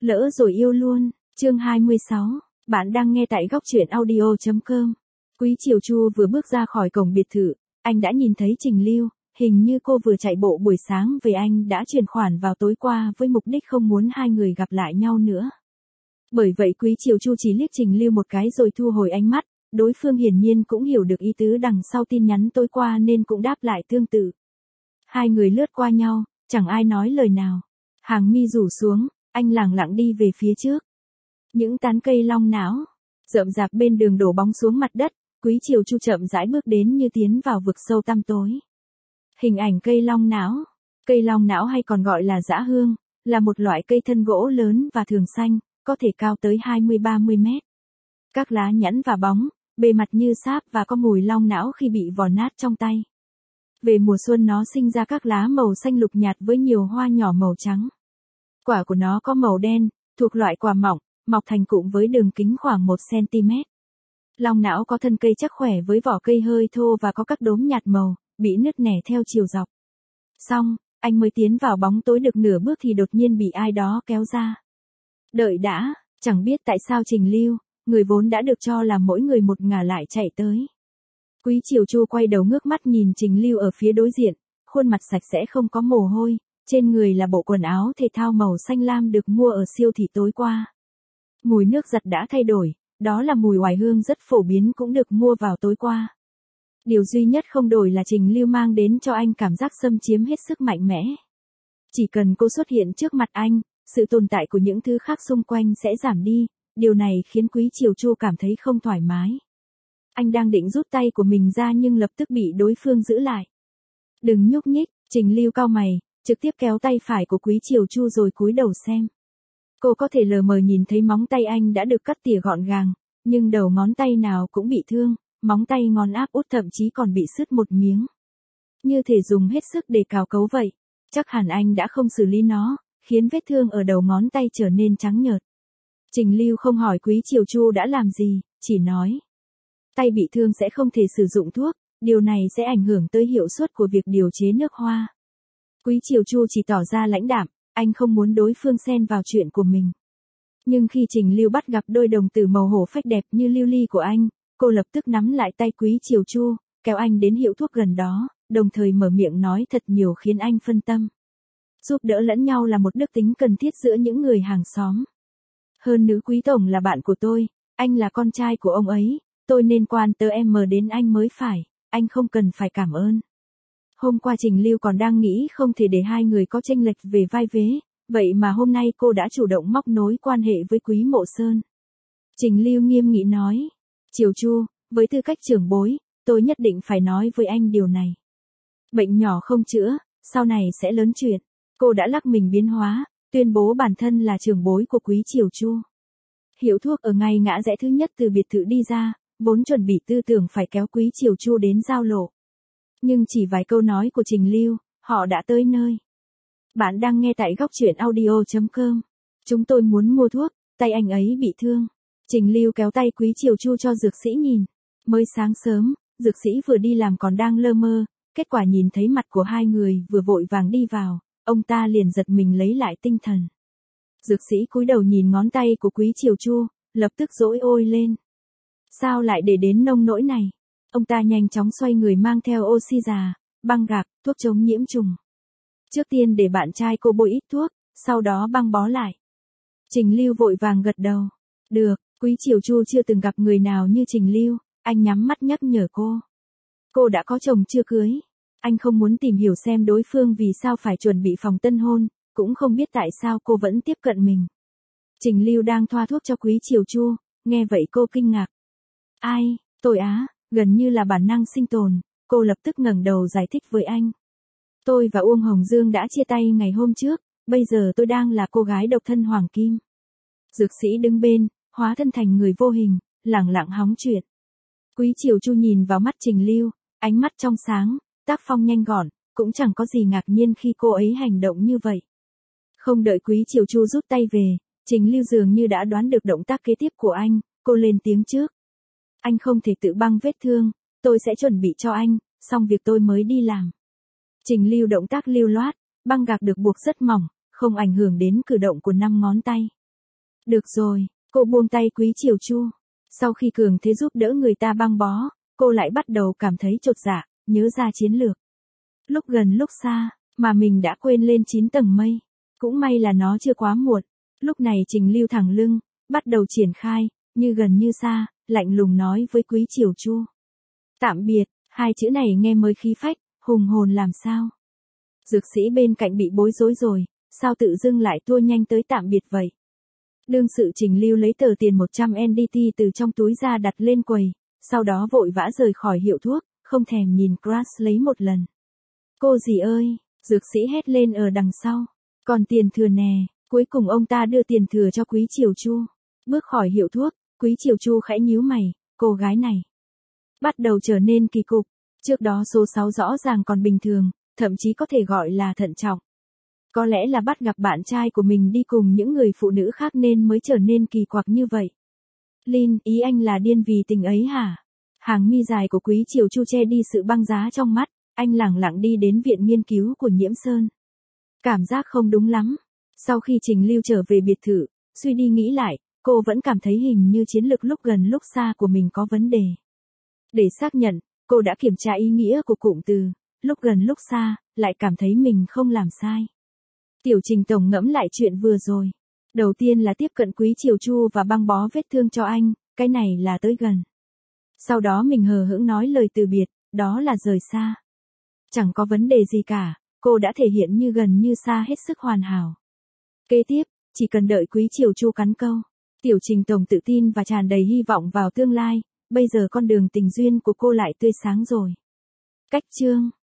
Lỡ rồi yêu luôn, chương 26, bạn đang nghe tại góc truyện audio.com. Quý Triều Chu vừa bước ra khỏi cổng biệt thự, anh đã nhìn thấy Trình Lưu, hình như cô vừa chạy bộ buổi sáng về, anh đã chuyển khoản vào tối qua với mục đích không muốn hai người gặp lại nhau nữa. Bởi vậy Quý Triều Chu chỉ liếc Trình Lưu một cái rồi thu hồi ánh mắt, đối phương hiển nhiên cũng hiểu được ý tứ đằng sau tin nhắn tối qua nên cũng đáp lại tương tự. Hai người lướt qua nhau, chẳng ai nói lời nào. Hàng mi rủ xuống, anh lẳng lặng đi về phía trước. Những tán cây long não, rậm rạp bên đường đổ bóng xuống mặt đất, Quý Triều Chu chậm rãi bước đến như tiến vào vực sâu tăm tối. Hình ảnh cây long não hay còn gọi là dã hương, là một loại cây thân gỗ lớn và thường xanh, có thể cao tới 20-30 mét. Các lá nhẵn và bóng, bề mặt như sáp và có mùi long não khi bị vò nát trong tay. Về mùa xuân nó sinh ra các lá màu xanh lục nhạt với nhiều hoa nhỏ màu trắng. Quả của nó có màu đen, thuộc loại quả mỏng, mọc thành cụm với đường kính khoảng 1 cm. Long não có thân cây chắc khỏe với vỏ cây hơi thô và có các đốm nhạt màu, bị nứt nẻ theo chiều dọc. Xong, anh mới tiến vào bóng tối được nửa bước thì đột nhiên bị ai đó kéo ra. Đợi đã, chẳng biết tại sao Trình Lưu, người vốn đã được cho là mỗi người một ngả lại chạy tới. Quý Triều Chu quay đầu ngước mắt nhìn Trình Lưu ở phía đối diện, khuôn mặt sạch sẽ không có mồ hôi, trên người là bộ quần áo thể thao màu xanh lam được mua ở siêu thị tối qua. Mùi nước giặt đã thay đổi, đó là mùi oải hương rất phổ biến cũng được mua vào tối qua. Điều duy nhất không đổi là Trình Lưu mang đến cho anh cảm giác xâm chiếm hết sức mạnh mẽ. Chỉ cần cô xuất hiện trước mặt anh, sự tồn tại của những thứ khác xung quanh sẽ giảm đi, điều này khiến Quý Triều Chu cảm thấy không thoải mái. Anh đang định rút tay của mình ra nhưng lập tức bị đối phương giữ lại. Đừng nhúc nhích, Trình Lưu cau mày, trực tiếp kéo tay phải của Quý Triều Chu rồi cúi đầu xem. Cô có thể lờ mờ nhìn thấy móng tay anh đã được cắt tỉa gọn gàng, nhưng đầu ngón tay nào cũng bị thương, móng tay ngón áp út thậm chí còn bị sứt một miếng. Như thể dùng hết sức để cào cấu vậy, chắc hẳn anh đã không xử lý nó, khiến vết thương ở đầu ngón tay trở nên trắng nhợt. Trình Lưu không hỏi Quý Triều Chu đã làm gì, chỉ nói. Tay bị thương sẽ không thể sử dụng thuốc, điều này sẽ ảnh hưởng tới hiệu suất của việc điều chế nước hoa. Quý Triều Chu chỉ tỏ ra lãnh đạm, anh không muốn đối phương xen vào chuyện của mình. Nhưng khi Trình Lưu bắt gặp đôi đồng tử màu hổ phách đẹp như lưu ly của anh, cô lập tức nắm lại tay Quý Triều Chu, kéo anh đến hiệu thuốc gần đó, đồng thời mở miệng nói thật nhiều khiến anh phân tâm. Giúp đỡ lẫn nhau là một đức tính cần thiết giữa những người hàng xóm. Hơn nữa Quý Tổng là bạn của tôi, anh là con trai của ông ấy, tôi nên quan tâm đến anh mới phải, anh không cần phải cảm ơn. Hôm qua Trình Lưu còn đang nghĩ không thể để hai người có chênh lệch về vai vế, vậy mà hôm nay cô đã chủ động móc nối quan hệ với Quý Mộ Sơn. Trình Lưu nghiêm nghị nói, Triều Chu, với tư cách trưởng bối, tôi nhất định phải nói với anh điều này. Bệnh nhỏ không chữa, sau này sẽ lớn chuyện. Cô đã lắc mình biến hóa, tuyên bố bản thân là trưởng bối của Quý Triều Chu. Hiệu thuốc ở ngay ngã rẽ thứ nhất từ biệt thự đi ra, vốn chuẩn bị tư tưởng phải kéo Quý Triều Chu đến giao lộ. Nhưng chỉ vài câu nói của Trình Lưu, họ đã tới nơi. Bạn đang nghe tại góc truyện audio.com. Chúng tôi muốn mua thuốc, tay anh ấy bị thương. Trình Lưu kéo tay Quý Triều Chu cho dược sĩ nhìn. Mới sáng sớm, dược sĩ vừa đi làm còn đang lơ mơ, kết quả nhìn thấy mặt của hai người vừa vội vàng đi vào, ông ta liền giật mình lấy lại tinh thần. Dược sĩ cúi đầu nhìn ngón tay của Quý Triều Chu, lập tức dỗi ôi lên. Sao lại để đến nông nỗi này? Ông ta nhanh chóng xoay người mang theo oxy già, băng gạc, thuốc chống nhiễm trùng. Trước tiên để bạn trai cô bôi ít thuốc, sau đó băng bó lại. Trình Lưu vội vàng gật đầu. Được, Quý Triều Chu chưa từng gặp người nào như Trình Lưu, anh nhắm mắt nhắc nhở cô. Cô đã có chồng chưa cưới? Anh không muốn tìm hiểu xem đối phương vì sao phải chuẩn bị phòng tân hôn, cũng không biết tại sao cô vẫn tiếp cận mình. Trình Lưu đang thoa thuốc cho Quý Triều Chu, nghe vậy cô kinh ngạc. Ai, tôi á, gần như là bản năng sinh tồn, cô lập tức ngẩng đầu giải thích với anh. Tôi và Uông Hồng Dương đã chia tay ngày hôm trước, bây giờ tôi đang là cô gái độc thân Hoàng Kim. Dược sĩ đứng bên, hóa thân thành người vô hình, lẳng lặng hóng chuyện. Quý Triều Chu nhìn vào mắt Trình Lưu, ánh mắt trong sáng, tác phong nhanh gọn, cũng chẳng có gì ngạc nhiên khi cô ấy hành động như vậy. Không đợi Quý Triều Chu rút tay về, Trình Lưu dường như đã đoán được động tác kế tiếp của anh, cô lên tiếng trước. Anh không thể tự băng vết thương, tôi sẽ chuẩn bị cho anh, xong việc tôi mới đi làm. Trình Lưu động tác lưu loát, băng gạc được buộc rất mỏng, không ảnh hưởng đến cử động của 5 ngón tay. Được rồi, cô buông tay Quý Triều Chu. Sau khi cường thế giúp đỡ người ta băng bó, cô lại bắt đầu cảm thấy chột dạ, nhớ ra chiến lược. Lúc gần lúc xa, mà mình đã quên lên 9 tầng mây. Cũng may là nó chưa quá muộn. Lúc này Trình Lưu thẳng lưng, bắt đầu triển khai, như gần như xa, lạnh lùng nói với Quý Triều Chu. Tạm biệt, hai chữ này nghe mới khí phách, hùng hồn làm sao. Dược sĩ bên cạnh bị bối rối rồi, sao tự dưng lại tua nhanh tới tạm biệt vậy. Đương sự Trình Lưu lấy tờ tiền 100 NDT từ trong túi ra đặt lên quầy, sau đó vội vã rời khỏi hiệu thuốc, không thèm nhìn Crash lấy một lần. Cô dì ơi, dược sĩ hét lên ở đằng sau. Còn tiền thừa nè, cuối cùng ông ta đưa tiền thừa cho Quý Triều Chu. Bước khỏi hiệu thuốc, Quý Triều Chu khẽ nhíu mày, cô gái này bắt đầu trở nên kỳ cục. Trước đó số 6 rõ ràng còn bình thường, thậm chí có thể gọi là thận trọng. Có lẽ là bắt gặp bạn trai của mình đi cùng những người phụ nữ khác nên mới trở nên kỳ quặc như vậy. Lin, ý anh là điên vì tình ấy hả? Hàng mi dài của Quý Triều Chu che đi sự băng giá trong mắt, anh lẳng lặng đi đến viện nghiên cứu của Nhiễm Sơn. Cảm giác không đúng lắm. Sau khi Trình Lưu trở về biệt thự, suy đi nghĩ lại, cô vẫn cảm thấy hình như chiến lược lúc gần lúc xa của mình có vấn đề. Để xác nhận, cô đã kiểm tra ý nghĩa của cụm từ, lúc gần lúc xa, lại cảm thấy mình không làm sai. Tiểu Trình tổng ngẫm lại chuyện vừa rồi. Đầu tiên là tiếp cận Quý Triều Chu và băng bó vết thương cho anh, cái này là tới gần. Sau đó mình hờ hững nói lời từ biệt, đó là rời xa. Chẳng có vấn đề gì cả, cô đã thể hiện như gần như xa hết sức hoàn hảo. Kế tiếp, chỉ cần đợi Quý Triều Chu cắn câu. Tiểu Trình tổng tự tin và tràn đầy hy vọng vào tương lai, bây giờ con đường tình duyên của cô lại tươi sáng rồi. Cách chương